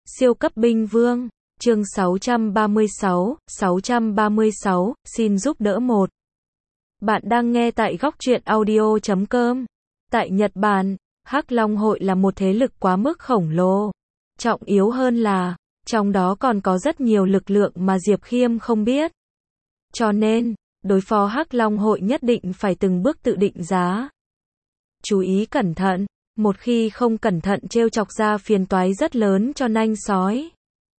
Siêu cấp binh vương, chương 636, xin giúp đỡ một. Bạn đang nghe tại góc truyện audio.com. Tại Nhật Bản, Hắc Long hội là một thế lực quá mức khổng lồ. Trọng yếu hơn là, trong đó còn có rất nhiều lực lượng mà Diệp Khiêm không biết. Cho nên, đối phó Hắc Long hội nhất định phải từng bước tự định giá. Chú ý cẩn thận, một khi không cẩn thận trêu chọc ra phiền toái rất lớn cho nanh sói.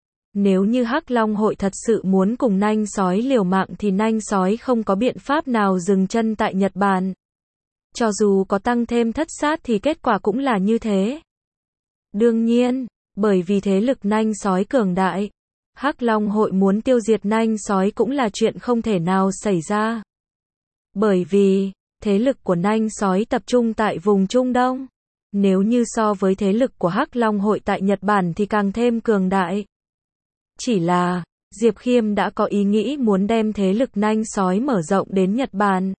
Nếu như Hắc Long hội thật sự muốn cùng nanh sói liều mạng thì nanh sói không có biện pháp nào dừng chân tại Nhật Bản. Cho dù có tăng thêm thất sát thì kết quả cũng là như thế. Đương nhiên, bởi vì thế lực nanh sói cường đại, Hắc Long hội muốn tiêu diệt nanh sói cũng là chuyện không thể nào xảy ra. Bởi vì, thế lực của nanh sói tập trung tại vùng Trung Đông. Nếu như so với thế lực của Hắc Long hội tại Nhật Bản thì càng thêm cường đại. Chỉ là, Diệp Khiêm đã có ý nghĩ muốn đem thế lực nanh sói mở rộng đến Nhật Bản.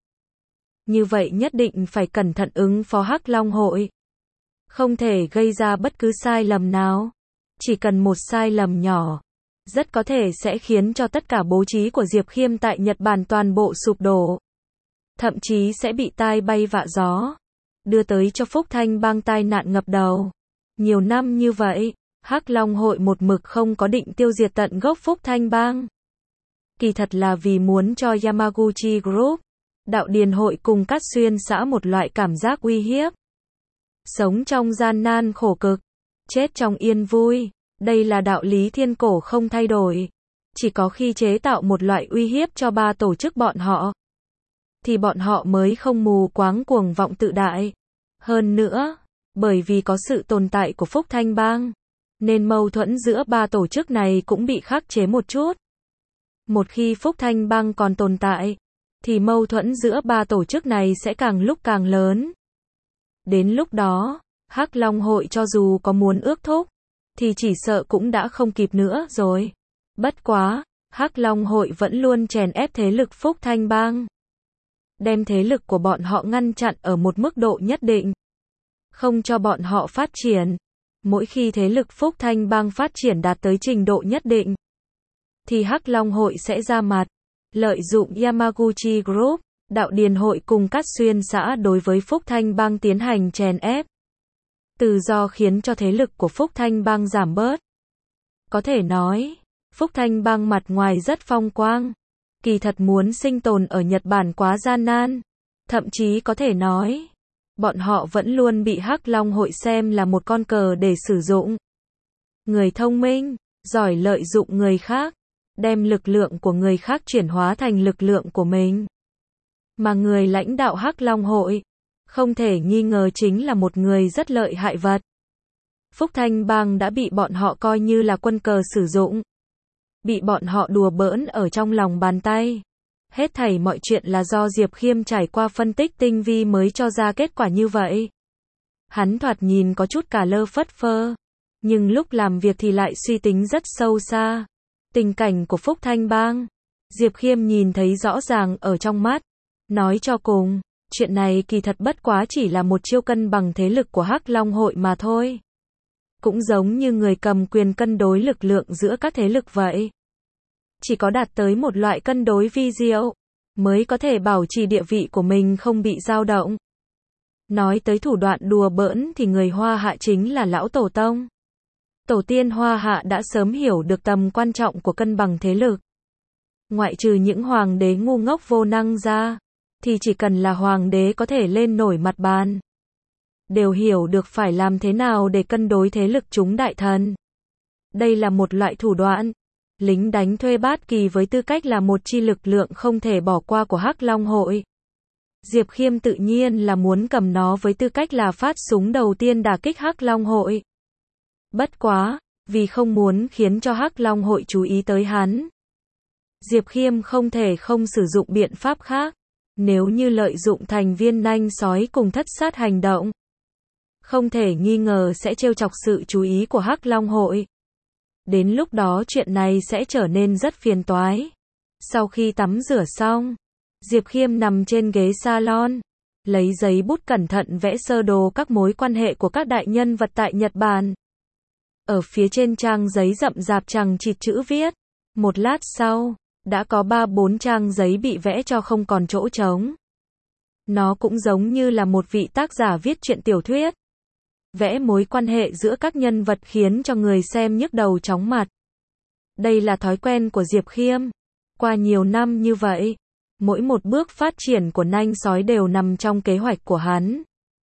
Như vậy nhất định phải cẩn thận ứng phó Hắc Long hội. Không thể gây ra bất cứ sai lầm nào. Chỉ cần một sai lầm nhỏ, rất có thể sẽ khiến cho tất cả bố trí của Diệp Khiêm tại Nhật Bản toàn bộ sụp đổ. Thậm chí sẽ bị tai bay vạ gió. Đưa tới cho Phúc Thanh Bang tai nạn ngập đầu. Nhiều năm như vậy, Hắc Long hội một mực không có định tiêu diệt tận gốc Phúc Thanh Bang. Kỳ thật là vì muốn cho Yamaguchi Group, Đạo Điền hội cùng Cát Xuyên xã một loại cảm giác uy hiếp. Sống trong gian nan khổ cực, chết trong yên vui, đây là đạo lý thiên cổ không thay đổi. Chỉ có khi chế tạo một loại uy hiếp cho ba tổ chức bọn họ, thì bọn họ mới không mù quáng cuồng vọng tự đại. Hơn nữa, bởi vì có sự tồn tại của Phúc Thanh Bang, nên mâu thuẫn giữa ba tổ chức này cũng bị khắc chế một chút. Một khi Phúc Thanh Bang còn tồn tại, thì mâu thuẫn giữa ba tổ chức này sẽ càng lúc càng lớn. Đến lúc đó, Hắc Long hội cho dù có muốn ước thúc, thì chỉ sợ cũng đã không kịp nữa rồi. Bất quá, Hắc Long hội vẫn luôn chèn ép thế lực Phúc Thanh Bang. Đem thế lực của bọn họ ngăn chặn ở một mức độ nhất định. Không cho bọn họ phát triển. Mỗi khi thế lực Phúc Thanh Bang phát triển đạt tới trình độ nhất định, thì Hắc Long hội sẽ ra mặt, lợi dụng Yamaguchi Group, Đạo Điền hội cùng Cát Xuyên xã đối với Phúc Thanh Bang tiến hành chèn ép. Từ do khiến cho thế lực của Phúc Thanh Bang giảm bớt. Có thể nói, Phúc Thanh Bang mặt ngoài rất phong quang. Kỳ thật muốn sinh tồn ở Nhật Bản quá gian nan. Thậm chí có thể nói, bọn họ vẫn luôn bị Hắc Long hội xem là một con cờ để sử dụng. Người thông minh, giỏi lợi dụng người khác, đem lực lượng của người khác chuyển hóa thành lực lượng của mình. Mà người lãnh đạo Hắc Long hội, không thể nghi ngờ chính là một người rất lợi hại vật. Phúc Thanh Bang đã bị bọn họ coi như là quân cờ sử dụng. Bị bọn họ đùa bỡn ở trong lòng bàn tay. Hết thảy mọi chuyện là do Diệp Khiêm trải qua phân tích tinh vi mới cho ra kết quả như vậy. Hắn thoạt nhìn có chút cả lơ phất phơ, nhưng lúc làm việc thì lại suy tính rất sâu xa. Tình cảnh của Phúc Thanh Bang, Diệp Khiêm nhìn thấy rõ ràng ở trong mắt. Nói cho cùng, chuyện này kỳ thật bất quá chỉ là một chiêu cân bằng thế lực của Hắc Long hội mà thôi. Cũng giống như người cầm quyền cân đối lực lượng giữa các thế lực vậy. Chỉ có đạt tới một loại cân đối vi diệu, mới có thể bảo trì địa vị của mình không bị dao động. Nói tới thủ đoạn đùa bỡn thì người Hoa Hạ chính là lão tổ tông. Tổ tiên Hoa Hạ đã sớm hiểu được tầm quan trọng của cân bằng thế lực. Ngoại trừ những hoàng đế ngu ngốc vô năng ra, thì chỉ cần là hoàng đế có thể lên nổi mặt bàn, đều hiểu được phải làm thế nào để cân đối thế lực chúng đại thần. Đây là một loại thủ đoạn. Lính đánh thuê Bát Kỳ với tư cách là một chi lực lượng không thể bỏ qua của Hắc Long hội. Diệp Khiêm tự nhiên là muốn cầm nó với tư cách là phát súng đầu tiên đả kích Hắc Long hội. Bất quá, vì không muốn khiến cho Hắc Long hội chú ý tới hắn, Diệp Khiêm không thể không sử dụng biện pháp khác. Nếu như lợi dụng thành viên nanh sói cùng thất sát hành động, không thể nghi ngờ sẽ trêu chọc sự chú ý của Hắc Long hội. Đến lúc đó chuyện này sẽ trở nên rất phiền toái. Sau khi tắm rửa xong, Diệp Khiêm nằm trên ghế salon, lấy giấy bút cẩn thận vẽ sơ đồ các mối quan hệ của các đại nhân vật tại Nhật Bản. Ở phía trên trang giấy rậm rạp chằng chịt chữ viết. Một lát sau, đã có 3-4 trang giấy bị vẽ cho không còn chỗ trống. Nó cũng giống như là một vị tác giả viết truyện tiểu thuyết. Vẽ mối quan hệ giữa các nhân vật khiến cho người xem nhức đầu chóng mặt. Đây là thói quen của Diệp Khiêm. Qua nhiều năm như vậy, mỗi một bước phát triển của Nanh Sói đều nằm trong kế hoạch của hắn.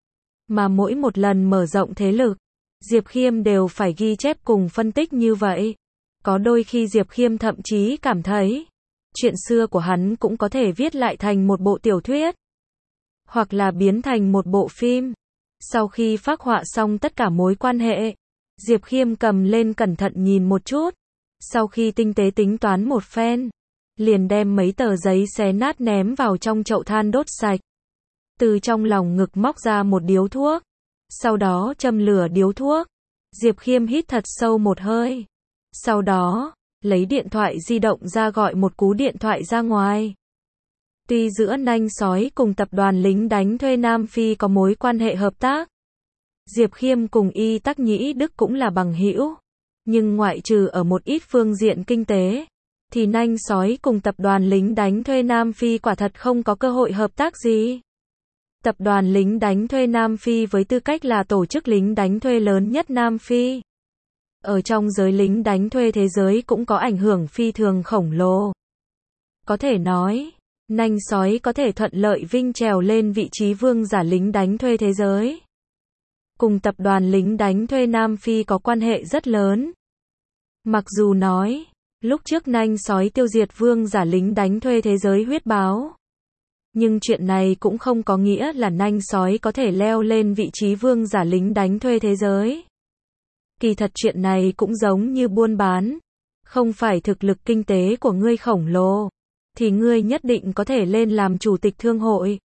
Mà mỗi một lần mở rộng thế lực, Diệp Khiêm đều phải ghi chép cùng phân tích như vậy. Có đôi khi Diệp Khiêm thậm chí cảm thấy, chuyện xưa của hắn cũng có thể viết lại thành một bộ tiểu thuyết, hoặc là biến thành một bộ phim. Sau khi phác họa xong tất cả mối quan hệ, Diệp Khiêm cầm lên cẩn thận nhìn một chút. Sau khi tinh tế tính toán một phen, liền đem mấy tờ giấy xé nát ném vào trong chậu than đốt sạch. Từ trong lòng ngực móc ra một điếu thuốc. Sau đó châm lửa điếu thuốc. Diệp Khiêm hít thật sâu một hơi. Sau đó, lấy điện thoại di động ra gọi một cú điện thoại ra ngoài. Tuy giữa Nanh Sói cùng tập đoàn lính đánh thuê Nam Phi có mối quan hệ hợp tác, Diệp Khiêm cùng Y Tắc Nhĩ Đức cũng là bằng hữu, nhưng ngoại trừ ở một ít phương diện kinh tế, thì Nanh Sói cùng tập đoàn lính đánh thuê Nam Phi quả thật không có cơ hội hợp tác gì. Tập đoàn lính đánh thuê Nam Phi với tư cách là tổ chức lính đánh thuê lớn nhất Nam Phi, ở trong giới lính đánh thuê thế giới cũng có ảnh hưởng phi thường khổng lồ. Có thể nói, Nanh Sói có thể thuận lợi vinh trèo lên vị trí vương giả lính đánh thuê thế giới. Cùng tập đoàn lính đánh thuê Nam Phi có quan hệ rất lớn. Mặc dù nói, lúc trước Nanh Sói tiêu diệt vương giả lính đánh thuê thế giới Huyết Báo, nhưng chuyện này cũng không có nghĩa là Nanh Sói có thể leo lên vị trí vương giả lính đánh thuê thế giới. Kỳ thật chuyện này cũng giống như buôn bán, không phải thực lực kinh tế của ngươi khổng lồ, thì ngươi nhất định có thể lên làm chủ tịch thương hội.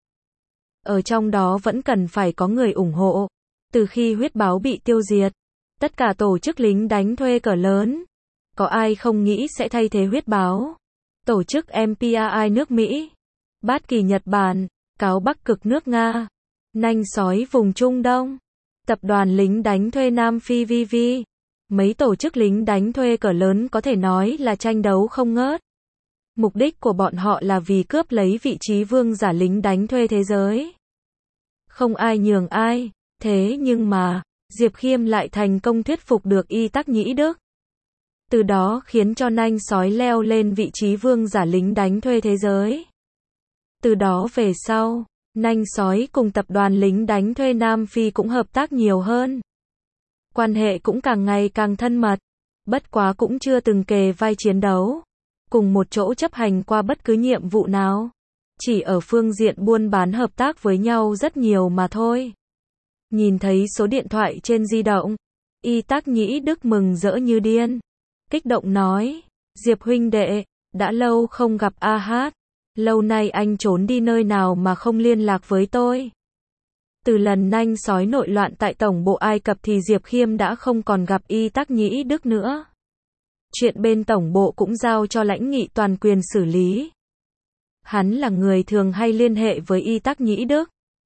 Ở trong đó vẫn cần phải có người ủng hộ. Từ khi Huyết Báo bị tiêu diệt, tất cả tổ chức lính đánh thuê cỡ lớn, có ai không nghĩ sẽ thay thế Huyết Báo? Tổ chức MPAI nước Mỹ, Bát Kỳ Nhật Bản, Cáo Bắc Cực nước Nga, Nanh Sói vùng Trung Đông, tập đoàn lính đánh thuê Nam Phi VV. Mấy tổ chức lính đánh thuê cỡ lớn có thể nói là tranh đấu không ngớt. Mục đích của bọn họ là vì cướp lấy vị trí vương giả lính đánh thuê thế giới. Không ai nhường ai, thế nhưng mà, Diệp Khiêm lại thành công thuyết phục được Y Tắc Nhĩ Đức. Từ đó khiến cho Nanh Sói leo lên vị trí vương giả lính đánh thuê thế giới. Từ đó về sau, Nanh Sói cùng tập đoàn lính đánh thuê Nam Phi cũng hợp tác nhiều hơn. Quan hệ cũng càng ngày càng thân mật, bất quá cũng chưa từng kề vai chiến đấu, cùng một chỗ chấp hành qua bất cứ nhiệm vụ nào. Chỉ ở phương diện buôn bán hợp tác với nhau rất nhiều mà thôi. Nhìn thấy số điện thoại trên di động, Y Tắc Nhĩ Đức mừng rỡ như điên. Kích động nói, Diệp huynh đệ, đã lâu không gặp A Hát. Lâu nay anh trốn đi nơi nào mà không liên lạc với tôi. Từ lần Nanh Sói nội loạn tại Tổng bộ Ai Cập thì Diệp Khiêm đã không còn gặp Y Tắc Nhĩ Đức nữa. Chuyện bên Tổng bộ cũng giao cho lãnh nghị toàn quyền xử lý. Hắn là người thường hay liên hệ với Y Tắc Nhĩ Đức.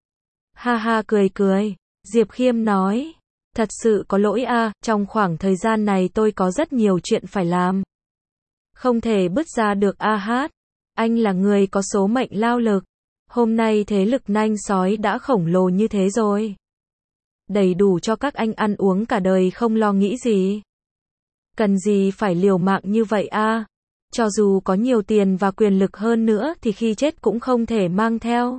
Ha ha cười cười, Diệp Khiêm nói, thật sự có lỗi a, trong khoảng thời gian này tôi có rất nhiều chuyện phải làm. Không thể bứt ra được A Hát. Anh là người có số mệnh lao lực. Hôm nay thế lực Nanh Sói đã khổng lồ như thế rồi. Đầy đủ cho các anh ăn uống cả đời không lo nghĩ gì. Cần gì phải liều mạng như vậy a? Cho dù có nhiều tiền và quyền lực hơn nữa thì khi chết cũng không thể mang theo.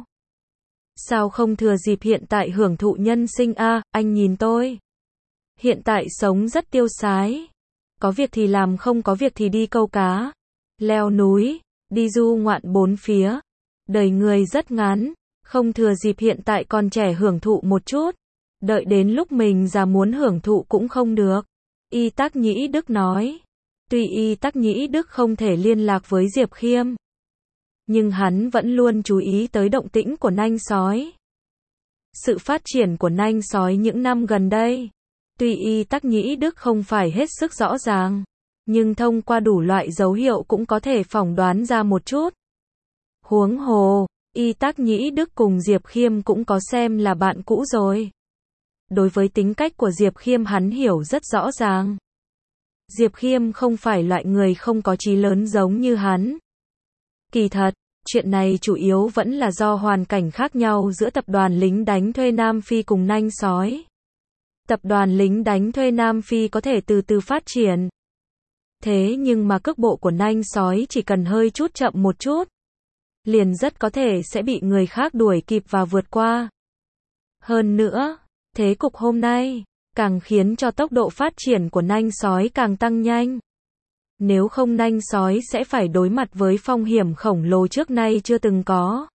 Sao không thừa dịp hiện tại hưởng thụ nhân sinh a, anh nhìn tôi. Hiện tại sống rất tiêu sái. Có việc thì làm, không có việc thì đi câu cá, leo núi, đi du ngoạn bốn phía. Đời người rất ngắn, không thừa dịp hiện tại còn trẻ hưởng thụ một chút. Đợi đến lúc mình già muốn hưởng thụ cũng không được. Y Tắc Nhĩ Đức nói. Tuy Y Tắc Nhĩ Đức không thể liên lạc với Diệp Khiêm, nhưng hắn vẫn luôn chú ý tới động tĩnh của Nanh Sói. Sự phát triển của Nanh Sói những năm gần đây, tuy Y Tắc Nhĩ Đức không phải hết sức rõ ràng, nhưng thông qua đủ loại dấu hiệu cũng có thể phỏng đoán ra một chút. Huống hồ, Y Tắc Nhĩ Đức cùng Diệp Khiêm cũng có xem là bạn cũ rồi. Đối với tính cách của Diệp Khiêm hắn hiểu rất rõ ràng. Diệp Khiêm không phải loại người không có chí lớn giống như hắn. Kỳ thật, chuyện này chủ yếu vẫn là do hoàn cảnh khác nhau giữa tập đoàn lính đánh thuê Nam Phi cùng Nanh Sói. Tập đoàn lính đánh thuê Nam Phi có thể từ từ phát triển. Thế nhưng mà cước bộ của Nanh Sói chỉ cần hơi chút chậm một chút, liền rất có thể sẽ bị người khác đuổi kịp và vượt qua. Hơn nữa, thế cục hôm nay càng khiến cho tốc độ phát triển của Nanh Sói càng tăng nhanh. Nếu không Nanh Sói sẽ phải đối mặt với phong hiểm khổng lồ trước nay chưa từng có.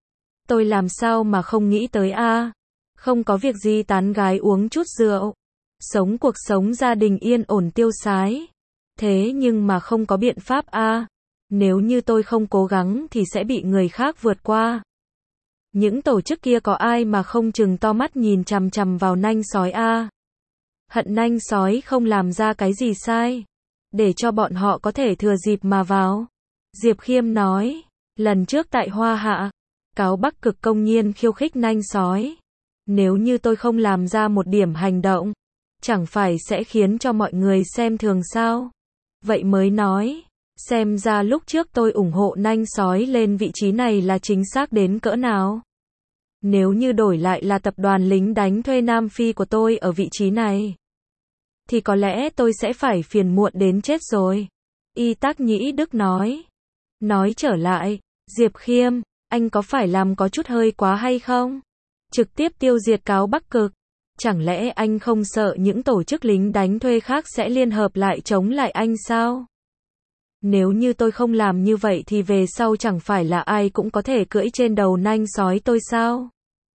Tôi làm sao mà không nghĩ tới a? Không có việc gì tán gái uống chút rượu, sống cuộc sống gia đình yên ổn tiêu sái. Thế nhưng mà không có biện pháp a. Nếu như tôi không cố gắng thì sẽ bị người khác vượt qua. Những tổ chức kia có ai mà không chừng to mắt nhìn chằm chằm vào Nanh Sói a? Hận Nanh Sói không làm ra cái gì sai, để cho bọn họ có thể thừa dịp mà vào. Diệp Khiêm nói, lần trước tại Hoa Hạ, cáo Bắc Cực công nhiên khiêu khích Nanh Sói. Nếu như tôi không làm ra một điểm hành động, chẳng phải sẽ khiến cho mọi người xem thường sao? Vậy mới nói, xem ra lúc trước tôi ủng hộ Nanh Sói lên vị trí này là chính xác đến cỡ nào. Nếu như đổi lại là tập đoàn lính đánh thuê Nam Phi của tôi ở vị trí này, thì có lẽ tôi sẽ phải phiền muộn đến chết rồi. Y Tác Nhĩ Đức nói. Nói trở lại, Diệp Khiêm, anh có phải làm có chút hơi quá hay không? Trực tiếp tiêu diệt cáo Bắc Cực. Chẳng lẽ anh không sợ những tổ chức lính đánh thuê khác sẽ liên hợp lại chống lại anh sao? Nếu như tôi không làm như vậy thì về sau chẳng phải là ai cũng có thể cưỡi trên đầu Nanh Sói tôi sao?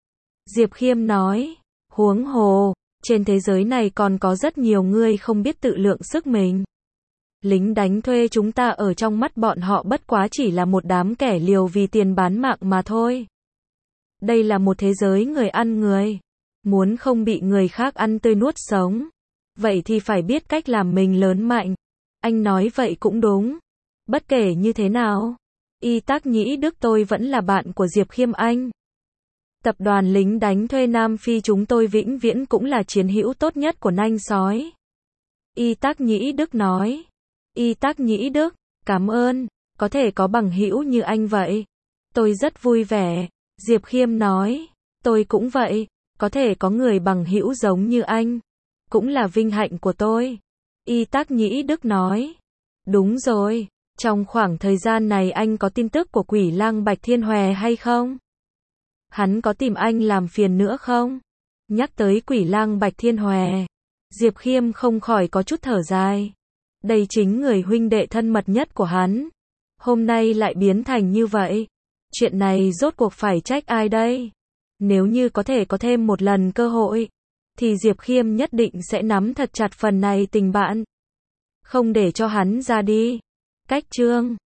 Diệp Khiêm nói, huống hồ, trên thế giới này còn có rất nhiều người không biết tự lượng sức mình. Lính đánh thuê chúng ta ở trong mắt bọn họ bất quá chỉ là một đám kẻ liều vì tiền bán mạng mà thôi. Đây là một thế giới người ăn người. Muốn không bị người khác ăn tươi nuốt sống, vậy thì phải biết cách làm mình lớn mạnh. Anh nói vậy cũng đúng. Bất kể như thế nào, Y Tác Nhĩ Đức tôi vẫn là bạn của Diệp Khiêm anh. Tập đoàn lính đánh thuê Nam Phi chúng tôi vĩnh viễn cũng là chiến hữu tốt nhất của Nanh Sói. Y Tác Nhĩ Đức nói. Y Tác Nhĩ Đức, cảm ơn, có thể có bằng hữu như anh vậy. Tôi rất vui vẻ. Diệp Khiêm nói, tôi cũng vậy, có thể có người bằng hữu giống như anh, cũng là vinh hạnh của tôi. Y Tác Nhĩ Đức nói, đúng rồi, trong khoảng thời gian này anh có tin tức của Quỷ Lang Bạch Thiên Hòe hay không? Hắn có tìm anh làm phiền nữa không? Nhắc tới Quỷ Lang Bạch Thiên Hòe, Diệp Khiêm không khỏi có chút thở dài. Đây chính người huynh đệ thân mật nhất của hắn, hôm nay lại biến thành như vậy. Chuyện này rốt cuộc phải trách ai đây? Nếu như có thể có thêm một lần cơ hội, thì Diệp Khiêm nhất định sẽ nắm thật chặt phần này tình bạn, không để cho hắn ra đi. Cách chương